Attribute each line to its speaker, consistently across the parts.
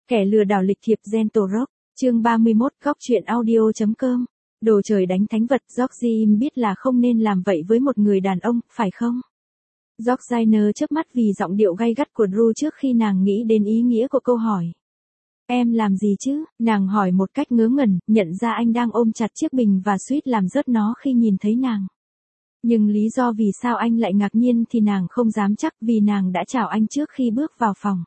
Speaker 1: Kẻ lừa đảo lịch thiệp Gentle Rock, chương 31, góc truyện audio.com. Đồ trời đánh thánh vật, Georgie biết là không nên làm vậy với một người đàn ông, phải không? Georgina chớp mắt vì giọng điệu gay gắt của Drew trước khi nàng nghĩ đến ý nghĩa của câu hỏi. Em làm gì chứ? Nàng hỏi một cách ngớ ngẩn, nhận ra anh đang ôm chặt chiếc bình và suýt làm rớt nó khi nhìn thấy nàng. Nhưng lý do vì sao anh lại ngạc nhiên thì nàng không dám chắc vì nàng đã chào anh trước khi bước vào phòng.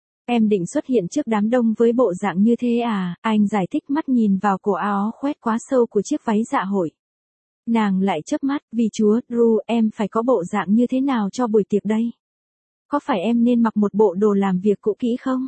Speaker 1: Em định xuất hiện trước đám đông với bộ dạng như thế à? Anh giải thích mắt nhìn vào cổ áo khoét quá sâu của chiếc váy dạ hội. Nàng lại chớp mắt, vì Chúa, Drew, em phải có bộ dạng như thế nào cho buổi tiệc đây? Có phải em nên mặc một bộ đồ làm việc cũ kỹ không?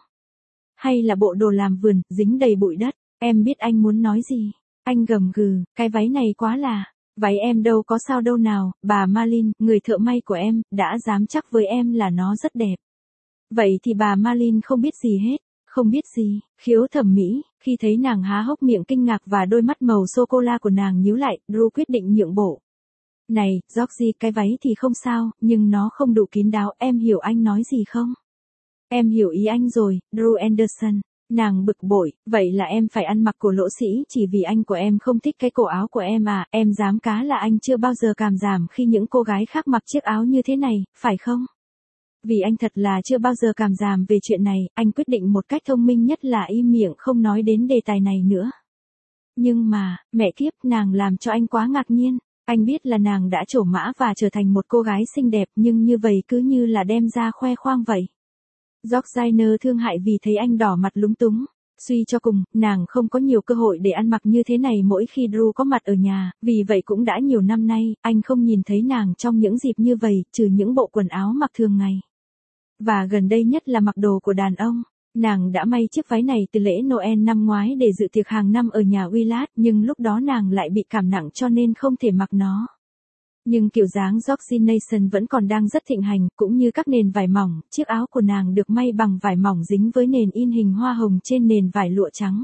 Speaker 1: Hay là bộ đồ làm vườn, dính đầy bụi đất? Em biết anh muốn nói gì. Anh gầm gừ, cái váy này quá là... Váy em đâu có sao đâu nào, bà Marlin, người thợ may của em, đã dám chắc với em là nó rất đẹp. Vậy thì bà Marlin không biết gì hết, không biết gì, khiếu thẩm mỹ, khi thấy nàng há hốc miệng kinh ngạc và đôi mắt màu sô-cô-la của nàng nhíu lại, Drew quyết định nhượng bộ. Này, Georgie, cái váy thì không sao, nhưng nó không đủ kín đáo, em hiểu anh nói gì không? Em hiểu ý anh rồi, Drew Anderson. Nàng bực bội, vậy là em phải ăn mặc cổ lỗ sĩ chỉ vì anh của em không thích cái cổ áo của em à, em dám cá là anh chưa bao giờ cảm giảm khi những cô gái khác mặc chiếc áo như thế này, phải không? Vì anh thật là chưa bao giờ cảm giảm về chuyện này, anh quyết định một cách thông minh nhất là im miệng không nói đến đề tài này nữa. Nhưng mà, mẹ kiếp, nàng làm cho anh quá ngạc nhiên. Anh biết là nàng đã trổ mã và trở thành một cô gái xinh đẹp nhưng như vậy cứ như là đem ra khoe khoang vậy. Georgina thương hại vì thấy anh đỏ mặt lúng túng. Suy cho cùng, nàng không có nhiều cơ hội để ăn mặc như thế này mỗi khi Drew có mặt ở nhà, vì vậy cũng đã nhiều năm nay, anh không nhìn thấy nàng trong những dịp như vậy, trừ những bộ quần áo mặc thường ngày. Và gần đây nhất là mặc đồ của đàn ông. Nàng đã may chiếc váy này từ lễ Noel năm ngoái để dự tiệc hàng năm ở nhà Willard, nhưng lúc đó nàng lại bị cảm nặng cho nên không thể mặc nó. Nhưng kiểu dáng Georgination vẫn còn đang rất thịnh hành, cũng như các nền vải mỏng, chiếc áo của nàng được may bằng vải mỏng dính với nền in hình hoa hồng trên nền vải lụa trắng.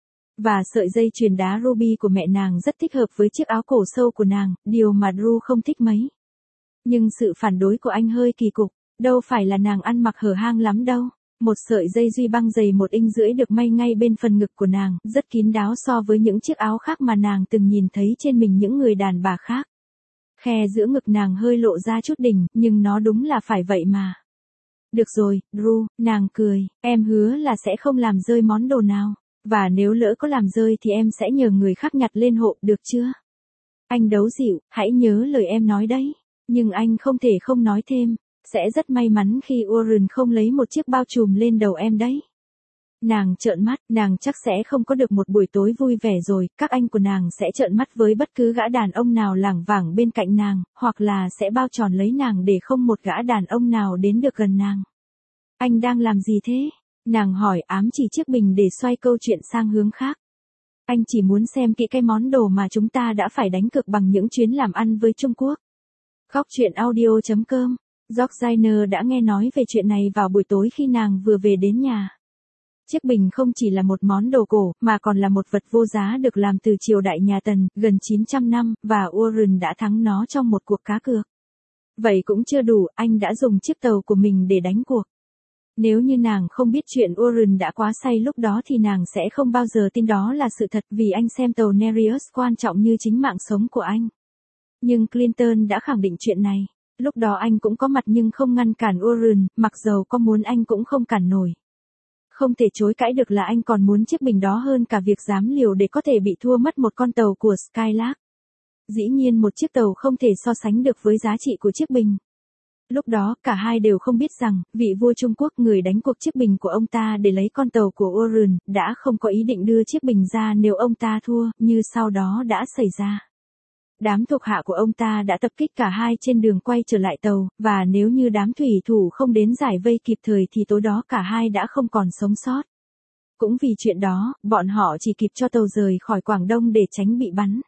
Speaker 1: Và sợi dây chuyền đá ruby của mẹ nàng rất thích hợp với chiếc áo cổ sâu của nàng, điều mà Drew không thích mấy. Nhưng sự phản đối của anh hơi kỳ cục, đâu phải là nàng ăn mặc hở hang lắm đâu. Một sợi dây duy băng dày 1,5 inch được may ngay bên phần ngực của nàng, rất kín đáo so với những chiếc áo khác mà nàng từng nhìn thấy trên mình những người đàn bà khác. Khe giữa ngực nàng hơi lộ ra chút đỉnh, nhưng nó đúng là phải vậy mà. Được rồi, Drew, nàng cười, em hứa là sẽ không làm rơi món đồ nào. Và nếu lỡ có làm rơi thì em sẽ nhờ người khác nhặt lên hộ, được chưa? Anh đấu dịu, hãy nhớ lời em nói đấy. Nhưng anh không thể không nói thêm, sẽ rất may mắn khi Warren không lấy một chiếc bao trùm lên đầu em đấy. Nàng trợn mắt, nàng chắc sẽ không có được một buổi tối vui vẻ rồi, các anh của nàng sẽ trợn mắt với bất cứ gã đàn ông nào lảng vảng bên cạnh nàng, hoặc là sẽ bao tròn lấy nàng để không một gã đàn ông nào đến được gần nàng. Anh đang làm gì thế? Nàng hỏi ám chỉ chiếc bình để xoay câu chuyện sang hướng khác. Anh chỉ muốn xem kỹ cái món đồ mà chúng ta đã phải đánh cược bằng những chuyến làm ăn với Trung Quốc. Góc truyện audio.com. Georgina đã nghe nói về chuyện này vào buổi tối khi nàng vừa về đến nhà. Chiếc bình không chỉ là một món đồ cổ, mà còn là một vật vô giá được làm từ triều đại nhà Tần, gần 900 năm, và Warren đã thắng nó trong một cuộc cá cược. Vậy cũng chưa đủ, anh đã dùng chiếc tàu của mình để đánh cuộc. Nếu như nàng không biết chuyện Warren đã quá say lúc đó thì nàng sẽ không bao giờ tin đó là sự thật vì anh xem tàu Nereus quan trọng như chính mạng sống của anh. Nhưng Clinton đã khẳng định chuyện này. Lúc đó anh cũng có mặt nhưng không ngăn cản Warren, mặc dầu có muốn anh cũng không cản nổi. Không thể chối cãi được là anh còn muốn chiếc bình đó hơn cả việc dám liều để có thể bị thua mất một con tàu của Skylark. Dĩ nhiên một chiếc tàu không thể so sánh được với giá trị của chiếc bình. Lúc đó cả hai đều không biết rằng, vị vua Trung Quốc người đánh cuộc chiếc bình của ông ta để lấy con tàu của Warren, đã không có ý định đưa chiếc bình ra nếu ông ta thua, như sau đó đã xảy ra. Đám thuộc hạ của ông ta đã tập kích cả hai trên đường quay trở lại tàu, và nếu như đám thủy thủ không đến giải vây kịp thời thì tối đó cả hai đã không còn sống sót. Cũng vì chuyện đó, bọn họ chỉ kịp cho tàu rời khỏi Quảng Đông để tránh bị bắn.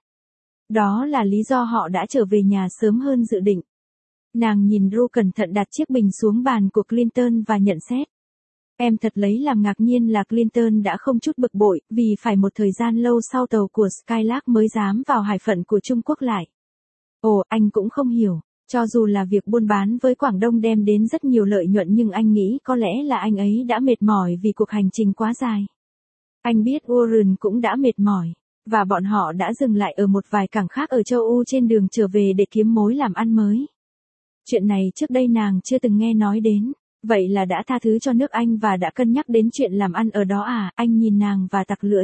Speaker 1: Đó là lý do họ đã trở về nhà sớm hơn dự định. Nàng nhìn Drew cẩn thận đặt chiếc bình xuống bàn của Clinton và nhận xét. Em thật lấy làm ngạc nhiên là Clinton đã không chút bực bội, vì phải một thời gian lâu sau tàu của Skylark mới dám vào hải phận của Trung Quốc lại. Ồ, anh cũng không hiểu. Cho dù là việc buôn bán với Quảng Đông đem đến rất nhiều lợi nhuận nhưng anh nghĩ có lẽ là anh ấy đã mệt mỏi vì cuộc hành trình quá dài. Anh biết Warren cũng đã mệt mỏi, và bọn họ đã dừng lại ở một vài cảng khác ở châu Âu trên đường trở về để kiếm mối làm ăn mới. Chuyện này trước đây nàng chưa từng nghe nói đến, vậy là đã tha thứ cho nước Anh và đã cân nhắc đến chuyện làm ăn ở đó à, anh nhìn nàng và tặc lưỡi.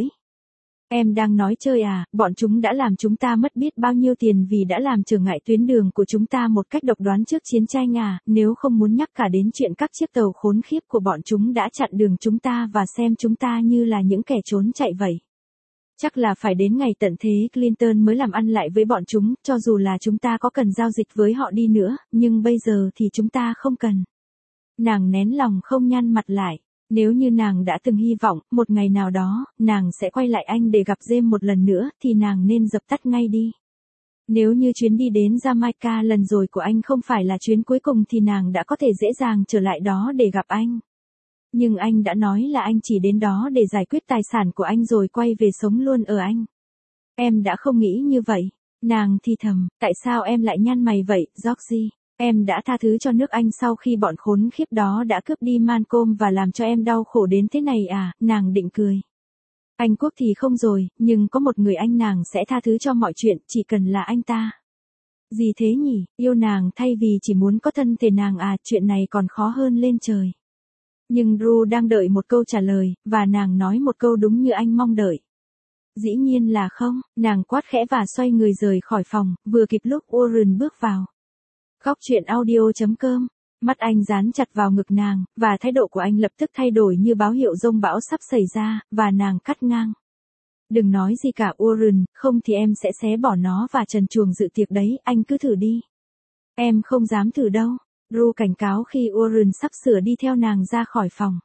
Speaker 1: Em đang nói chơi à, bọn chúng đã làm chúng ta mất biết bao nhiêu tiền vì đã làm trở ngại tuyến đường của chúng ta một cách độc đoán trước chiến tranh à, nếu không muốn nhắc cả đến chuyện các chiếc tàu khốn khiếp của bọn chúng đã chặn đường chúng ta và xem chúng ta như là những kẻ trốn chạy vậy. Chắc là phải đến ngày tận thế Clinton mới làm ăn lại với bọn chúng, cho dù là chúng ta có cần giao dịch với họ đi nữa, nhưng bây giờ thì chúng ta không cần. Nàng nén lòng không nhăn mặt lại. Nếu như nàng đã từng hy vọng, một ngày nào đó, nàng sẽ quay lại Anh để gặp James một lần nữa, thì nàng nên dập tắt ngay đi. Nếu như chuyến đi đến Jamaica lần rồi của anh không phải là chuyến cuối cùng thì nàng đã có thể dễ dàng trở lại đó để gặp anh. Nhưng anh đã nói là anh chỉ đến đó để giải quyết tài sản của anh rồi quay về sống luôn ở Anh. Em đã không nghĩ như vậy. Nàng thì thầm, tại sao em lại nhăn mày vậy, Georgie? Em đã tha thứ cho nước Anh sau khi bọn khốn khiếp đó đã cướp đi Malcolm và làm cho em đau khổ đến thế này à, nàng định cười. Anh Quốc thì không rồi, nhưng có một người anh nàng sẽ tha thứ cho mọi chuyện, chỉ cần là anh ta. Gì thế nhỉ, yêu nàng thay vì chỉ muốn có thân thể nàng à, chuyện này còn khó hơn lên trời. Nhưng Drew đang đợi một câu trả lời, và nàng nói một câu đúng như anh mong đợi. Dĩ nhiên là không, nàng quát khẽ và xoay người rời khỏi phòng, vừa kịp lúc Warren bước vào. Góc chuyện audio.com, mắt anh dán chặt vào ngực nàng, và thái độ của anh lập tức thay đổi như báo hiệu giông bão sắp xảy ra, và nàng cắt ngang. Đừng nói gì cả Warren, không thì em sẽ xé bỏ nó và trần truồng dự tiệc đấy, anh cứ thử đi. Em không dám thử đâu, Drew cảnh cáo khi Warren sắp sửa đi theo nàng ra khỏi phòng.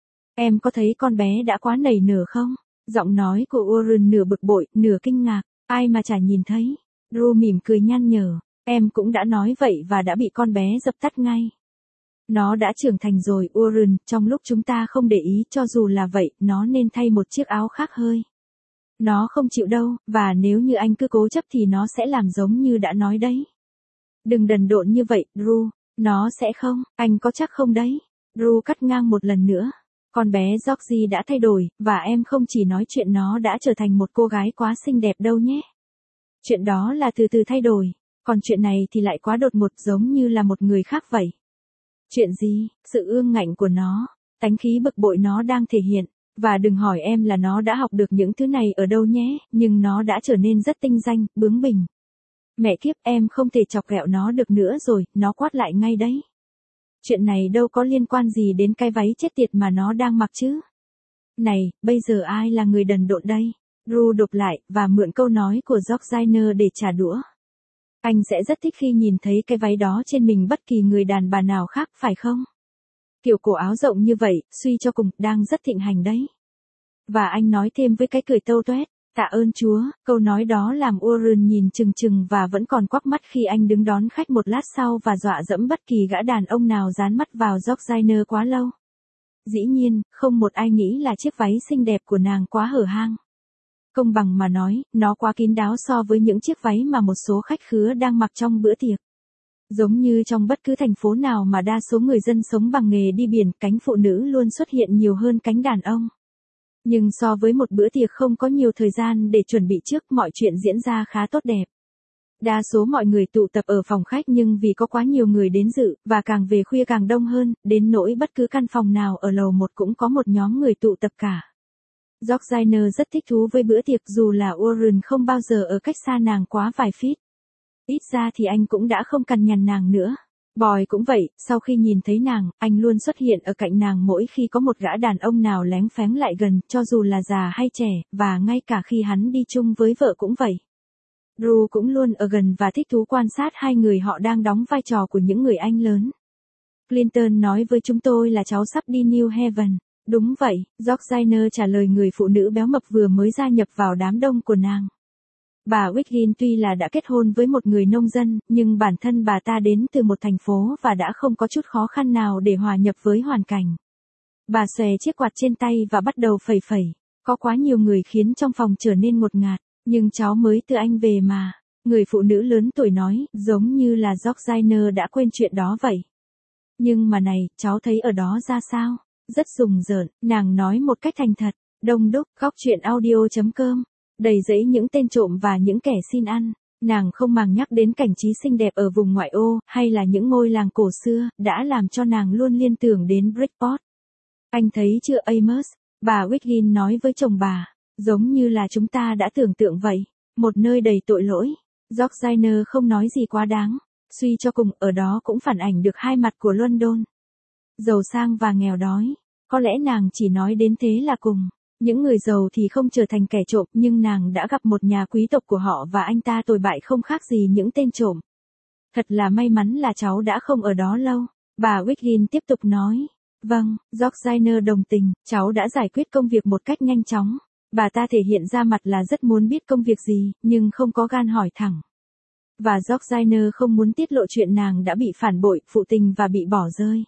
Speaker 1: Em có thấy con bé đã quá nảy nở không? Giọng nói của Warren nửa bực bội, nửa kinh ngạc, ai mà chả nhìn thấy. Drew mỉm cười nhăn nhở. Em cũng đã nói vậy và đã bị con bé dập tắt ngay. Nó đã trưởng thành rồi, Warren, trong lúc chúng ta không để ý, cho dù là vậy, nó nên thay một chiếc áo khác hơi. Nó không chịu đâu, và nếu như anh cứ cố chấp thì nó sẽ làm giống như đã nói đấy. Đừng đần độn như vậy, Drew, nó sẽ không, anh có chắc không đấy? Drew cắt ngang một lần nữa. Con bé Georgie đã thay đổi, và em không chỉ nói chuyện nó đã trở thành một cô gái quá xinh đẹp đâu nhé. Chuyện đó là từ từ thay đổi. Còn chuyện này thì lại quá đột ngột giống như là một người khác vậy. Chuyện gì? Sự ương ngạnh của nó, tánh khí bực bội nó đang thể hiện, và đừng hỏi em là nó đã học được những thứ này ở đâu nhé, nhưng nó đã trở nên rất tinh danh, bướng bỉnh. Mẹ kiếp, em không thể chọc ghẹo nó được nữa rồi, nó quát lại ngay đấy. Chuyện này đâu có liên quan gì đến cái váy chết tiệt mà nó đang mặc chứ. Này, bây giờ ai là người đần độn đây? Drew đột lại, và mượn câu nói của Georgina để trả đũa. Anh sẽ rất thích khi nhìn thấy cái váy đó trên mình bất kỳ người đàn bà nào khác, phải không? Kiểu cổ áo rộng như vậy, suy cho cùng, đang rất thịnh hành đấy. Và anh nói thêm với cái cười tâu toét, tạ ơn Chúa, câu nói đó làm Warren nhìn chừng chừng và vẫn còn quắc mắt khi anh đứng đón khách một lát sau và dọa dẫm bất kỳ gã đàn ông nào dán mắt vào Georgina quá lâu. Dĩ nhiên, không một ai nghĩ là chiếc váy xinh đẹp của nàng quá hở hang. Công bằng mà nói, nó quá kín đáo so với những chiếc váy mà một số khách khứa đang mặc trong bữa tiệc. Giống như trong bất cứ thành phố nào mà đa số người dân sống bằng nghề đi biển, cánh phụ nữ luôn xuất hiện nhiều hơn cánh đàn ông. Nhưng so với một bữa tiệc không có nhiều thời gian để chuẩn bị trước, mọi chuyện diễn ra khá tốt đẹp. Đa số mọi người tụ tập ở phòng khách nhưng vì có quá nhiều người đến dự, và càng về khuya càng đông hơn, đến nỗi bất cứ căn phòng nào ở lầu 1 cũng có một nhóm người tụ tập cả. Georgina rất thích thú với bữa tiệc dù là Warren không bao giờ ở cách xa nàng quá vài feet. Ít ra thì anh cũng đã không cằn nhằn nàng nữa. Boy cũng vậy, sau khi nhìn thấy nàng, anh luôn xuất hiện ở cạnh nàng mỗi khi có một gã đàn ông nào léng phéng lại gần, cho dù là già hay trẻ, và ngay cả khi hắn đi chung với vợ cũng vậy. Drew cũng luôn ở gần và thích thú quan sát hai người họ đang đóng vai trò của những người anh lớn. Clinton nói với chúng tôi là cháu sắp đi New Haven. Đúng vậy, Georgina trả lời người phụ nữ béo mập vừa mới gia nhập vào đám đông của nàng. Bà Wiggin tuy là đã kết hôn với một người nông dân, nhưng bản thân bà ta đến từ một thành phố và đã không có chút khó khăn nào để hòa nhập với hoàn cảnh. Bà xòe chiếc quạt trên tay và bắt đầu phẩy phẩy. Có quá nhiều người khiến trong phòng trở nên ngột ngạt, nhưng cháu mới từ Anh về mà. Người phụ nữ lớn tuổi nói, giống như là Georgina đã quên chuyện đó vậy. Nhưng mà này, cháu thấy ở đó ra sao? Rất rùng rợn, nàng nói một cách thành thật. Đông đúc, góc chuyện audio.com. Đầy rẫy những tên trộm và những kẻ xin ăn. Nàng không màng nhắc đến cảnh trí xinh đẹp ở vùng ngoại ô, hay là những ngôi làng cổ xưa, đã làm cho nàng luôn liên tưởng đến Bridgeport. Anh thấy chưa Amos? Bà Wiggin nói với chồng bà. Giống như là chúng ta đã tưởng tượng vậy. Một nơi đầy tội lỗi. Georgina không nói gì quá đáng. Suy cho cùng, ở đó cũng phản ảnh được hai mặt của London. Giàu sang và nghèo đói. Có lẽ nàng chỉ nói đến thế là cùng. Những người giàu thì không trở thành kẻ trộm, nhưng nàng đã gặp một nhà quý tộc của họ và anh ta tồi bại không khác gì những tên trộm. Thật là may mắn là cháu đã không ở đó lâu. Bà Wiggin tiếp tục nói. Vâng, Georgina đồng tình, cháu đã giải quyết công việc một cách nhanh chóng. Bà ta thể hiện ra mặt là rất muốn biết công việc gì, nhưng không có gan hỏi thẳng. Và Georgina không muốn tiết lộ chuyện nàng đã bị phản bội, phụ tình và bị bỏ rơi.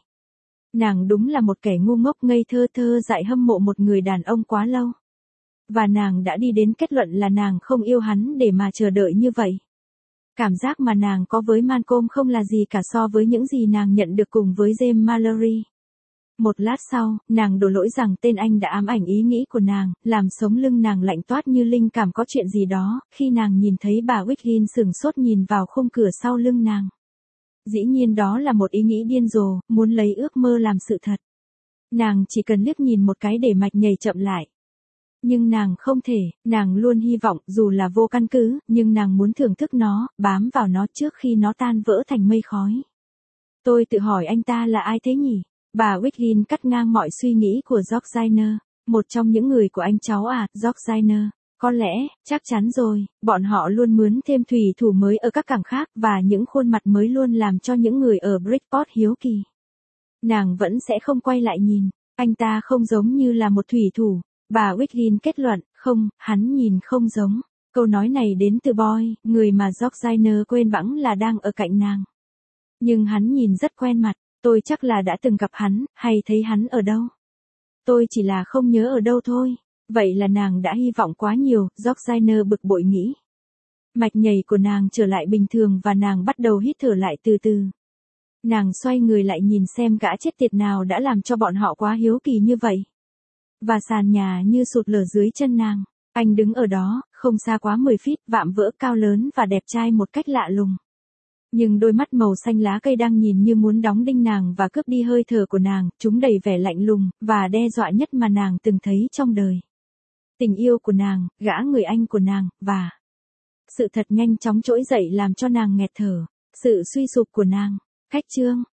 Speaker 1: Nàng đúng là một kẻ ngu ngốc ngây thơ dại hâm mộ một người đàn ông quá lâu. Và nàng đã đi đến kết luận là nàng không yêu hắn để mà chờ đợi như vậy. Cảm giác mà nàng có với Malcolm không là gì cả so với những gì nàng nhận được cùng với James Mallory. Một lát sau, nàng đổ lỗi rằng tên anh đã ám ảnh ý nghĩ của nàng, làm sống lưng nàng lạnh toát như linh cảm có chuyện gì đó, khi nàng nhìn thấy bà Wiggin sửng sốt nhìn vào khung cửa sau lưng nàng. Dĩ nhiên đó là một ý nghĩ điên rồ, muốn lấy ước mơ làm sự thật. Nàng chỉ cần liếc nhìn một cái để mạch nhảy chậm lại. Nhưng nàng không thể, nàng luôn hy vọng dù là vô căn cứ, nhưng nàng muốn thưởng thức nó, bám vào nó trước khi nó tan vỡ thành mây khói. Tôi tự hỏi anh ta là ai thế nhỉ? Bà Wiggin cắt ngang mọi suy nghĩ của Georgina. Một trong những người của anh cháu à, Georgina. Có lẽ, chắc chắn rồi, bọn họ luôn mướn thêm thủy thủ mới ở các cảng khác và những khuôn mặt mới luôn làm cho những người ở Bridgeport hiếu kỳ. Nàng vẫn sẽ không quay lại nhìn, anh ta không giống như là một thủy thủ. Bà Wiggin kết luận, không, hắn nhìn không giống. Câu nói này đến từ Boy, người mà Georgina quên bẵng là đang ở cạnh nàng. Nhưng hắn nhìn rất quen mặt, tôi chắc là đã từng gặp hắn, hay thấy hắn ở đâu. Tôi chỉ là không nhớ ở đâu thôi. Vậy là nàng đã hy vọng quá nhiều, Georgina bực bội nghĩ. Mạch nhảy của nàng trở lại bình thường và nàng bắt đầu hít thở lại từ từ. Nàng xoay người lại nhìn xem gã chết tiệt nào đã làm cho bọn họ quá hiếu kỳ như vậy. Và sàn nhà như sụt lở dưới chân nàng. Anh đứng ở đó, không xa quá 10 feet, vạm vỡ cao lớn và đẹp trai một cách lạ lùng. Nhưng đôi mắt màu xanh lá cây đang nhìn như muốn đóng đinh nàng và cướp đi hơi thở của nàng, chúng đầy vẻ lạnh lùng, và đe dọa nhất mà nàng từng thấy trong đời. Tình yêu của nàng, gã người anh của nàng, và sự thật nhanh chóng trỗi dậy làm cho nàng nghẹt thở. Sự suy sụp của nàng. Khách chương.